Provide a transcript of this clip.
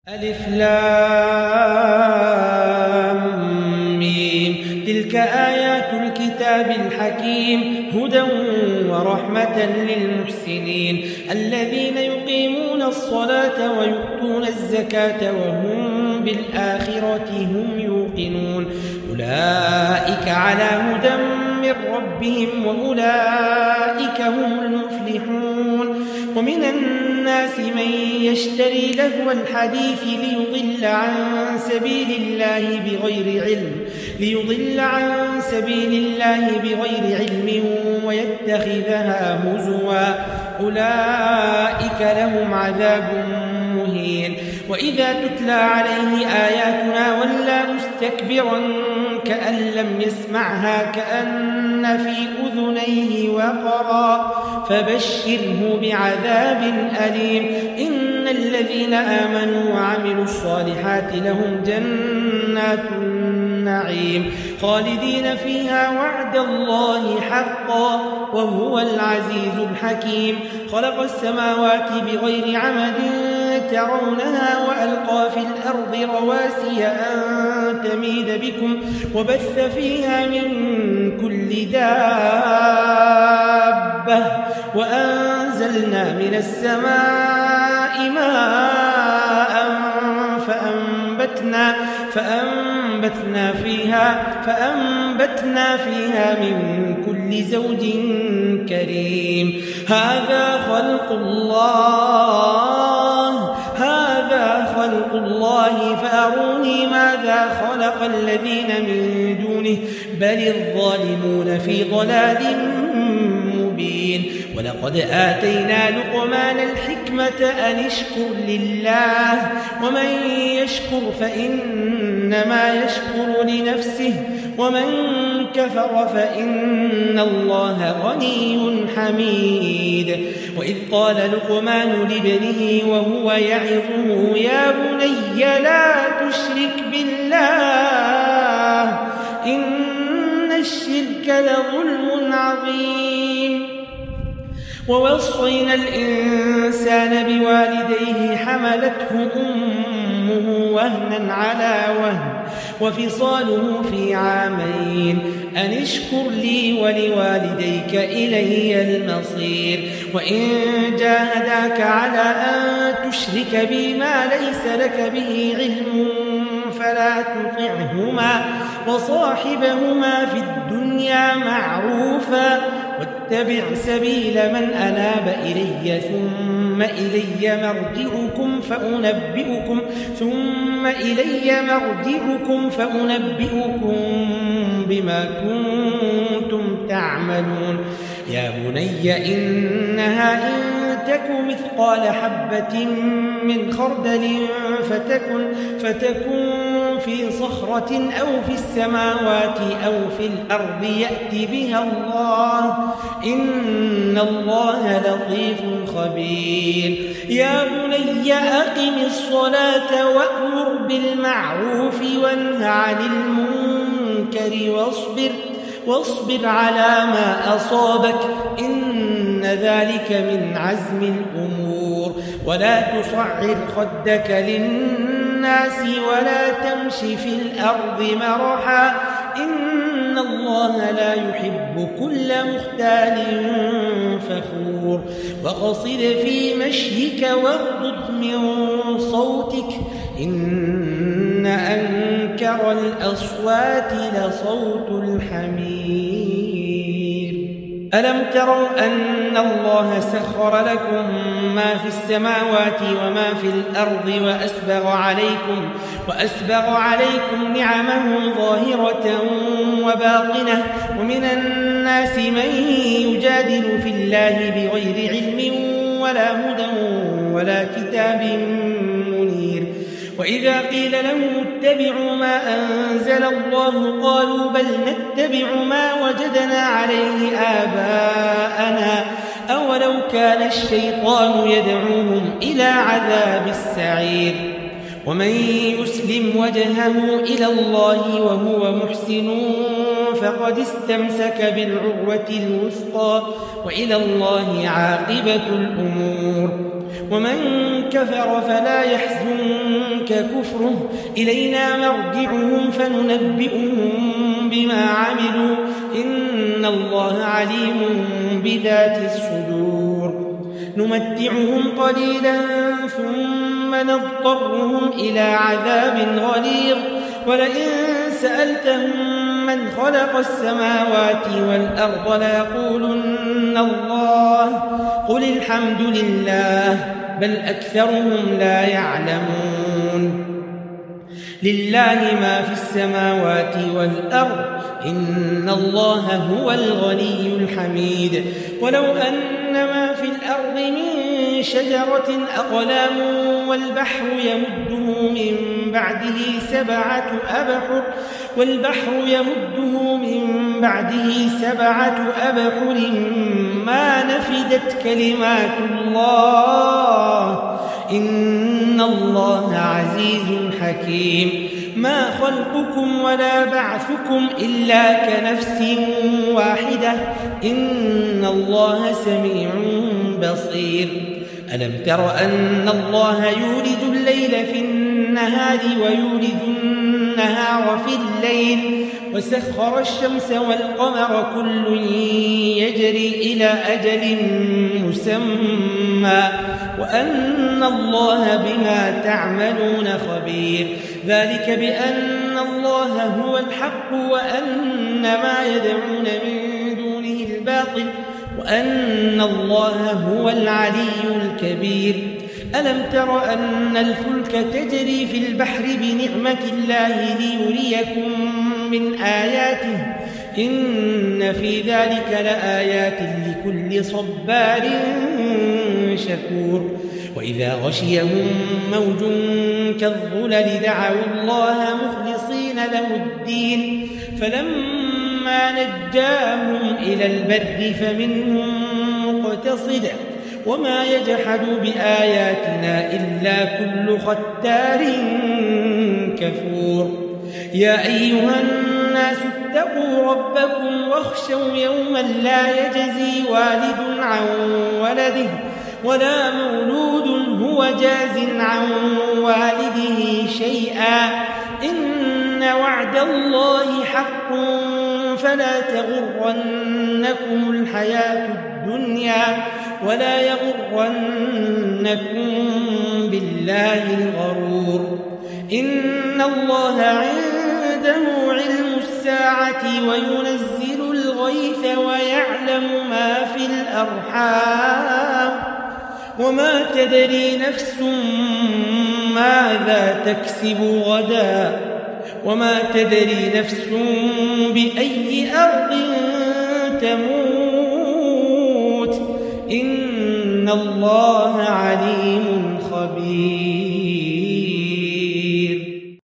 ألف لام ميم. تلك آيات الكتاب الحكيم هدى ورحمة للمحسنين الذين يقيمون الصلاة ويؤتون الزكاة وهم بالآخرة هم يوقنون أولئك على هدى من ربهم وأولئك هم المفلحون. ومن الناس من يشتري لهو الحديث ليضل عن سبيل الله بغير علم ويتخذها هزوا أولئك لهم عذاب مهين. وإذا تتلى عليه آياتنا ولى مستكبرا كأن لم يسمعها كأن في أذنيه وقرا فبشره بعذاب أليم. إن الذين آمنوا وعملوا الصالحات لهم جنات النعيم خالدين فيها وعد الله حقا وهو العزيز الحكيم. خلق السماوات بغير عمد ترونها وألقى في الأرض رواسي أن تميد بكم وبث فيها من كل دابة وأنزلنا من السماء ماء فأنبتنا فيها من كل زوج كريم. هذا خلق الله فأروني ماذا خلق الذين من دونه بل الظالمون في ضلال مبين. ولقد آتينا لقمان الحكمة أن اشكر لله ومن يشكر فإنما يشكر لنفسه ومن كفر فإن الله غني حميد. وإذ قال لقمان لابنه وهو يعظه يا بني لا تشرك بالله إن الشرك لظلم عظيم. ووصينا الإنسان بوالديه حملته أمه وهنا على وهن وفصاله في عامين أن اشكر لي ولوالديك إلي المصير. وإن جاهداك على أن تشرك بي ما ليس لك به علم فلا تطعهما وصاحبهما في الدنيا معروفا واتبع سبيل من أناب إلي ثم إلي مرجعكم فأنبئكم بما كنتم تعملون. يا بني إنها إن تك مثقال حبة من خردل فتكن في صخرة أو في السماوات أو في الأرض يأت بها الله إن الله لطيف خبير. يا بني أقم الصلاة وأمر بالمعروف وانه عن المنكر واصبر على ما أصابك إن ذلك من عزم الأمور. ولا تصعر خدك للناس ولا تمش في الأرض مرحا إن الله لا يحب كل مختال فخور. وقصد في مشيك واغضض من صوتك إن أنكر الأصوات لصوت الحمير. ألم تروا أن الله سخر لكم ما في السماوات وما في الأرض وأسبغ عليكم نعمه ظاهرة وباطنة. ومن الناس من يجادل في الله بغير علم ولا هدى ولا كتاب منير. وإذا قيل لهم اتبعوا ما أنزل الله قالوا بل نتبع ما وجدنا عليه آباءنا أولو كان الشيطان يدعوهم إلى عذاب السعير. ومن يسلم وجهه إلى الله وهو محسن فقد استمسك بالعروة الوثقى وإلى الله عاقبة الأمور. ومن كفر فلا يحزنك كفره إلينا مرجعهم فننبئهم بما عملوا إن الله عليم بذات الصدور نمتعهم قليلا ثم نضطرهم إلى عذاب غليظ ولئن سألتهم من خلق السماوات والأرض ليقولن الله قل الحمد لله بل أكثرهم لا يعلمون لله ما في السماوات والأرض إن الله هو الغني الحميد ولو أن ما في الأرض من شجرة أقلام والبحر يمده من بعده سبعة أبحر ما نفدت كلمات الله إن الله عزيز حكيم ما خلقكم ولا بعثكم إلا كنفس واحدة إن الله سميع بصير ألم تر أن الله يولج الليل في النهار ويولج النهار في الليل وسخر الشمس والقمر كل يجري إلى أجل مسمى وأن الله بما تعملون خبير ذلك بأن الله هو الحق وأن ما يدعون من دونه الباطل وأن الله هو العلي الكبير ألم تر أن الفلك تجري في البحر بنعمة الله ليريكم من آياته إن في ذلك لآيات لكل صبار شكور وإذا غشيهم موج كالظلل دعوا الله مخلصين له الدين فلما نجاهم إلى البر فمنهم مقتصد وما يجحد بآياتنا إلا كل ختار كفور يا أيها الناس اتقوا ربكم واخشوا يوما لا يجزي والد عن ولده ولا مولود هو جاز عن والده شيئا إن وعد الله حق فلا تغرنكم الحياة الدنيا ولا يغرنكم بالله الغرور إن الله عنده علم الساعة وينزل الغيث ويعلم ما في الأرحام وما تدري نفس ماذا تكسب غدا وما تدري نفس بأي أرض تموت إن الله عليم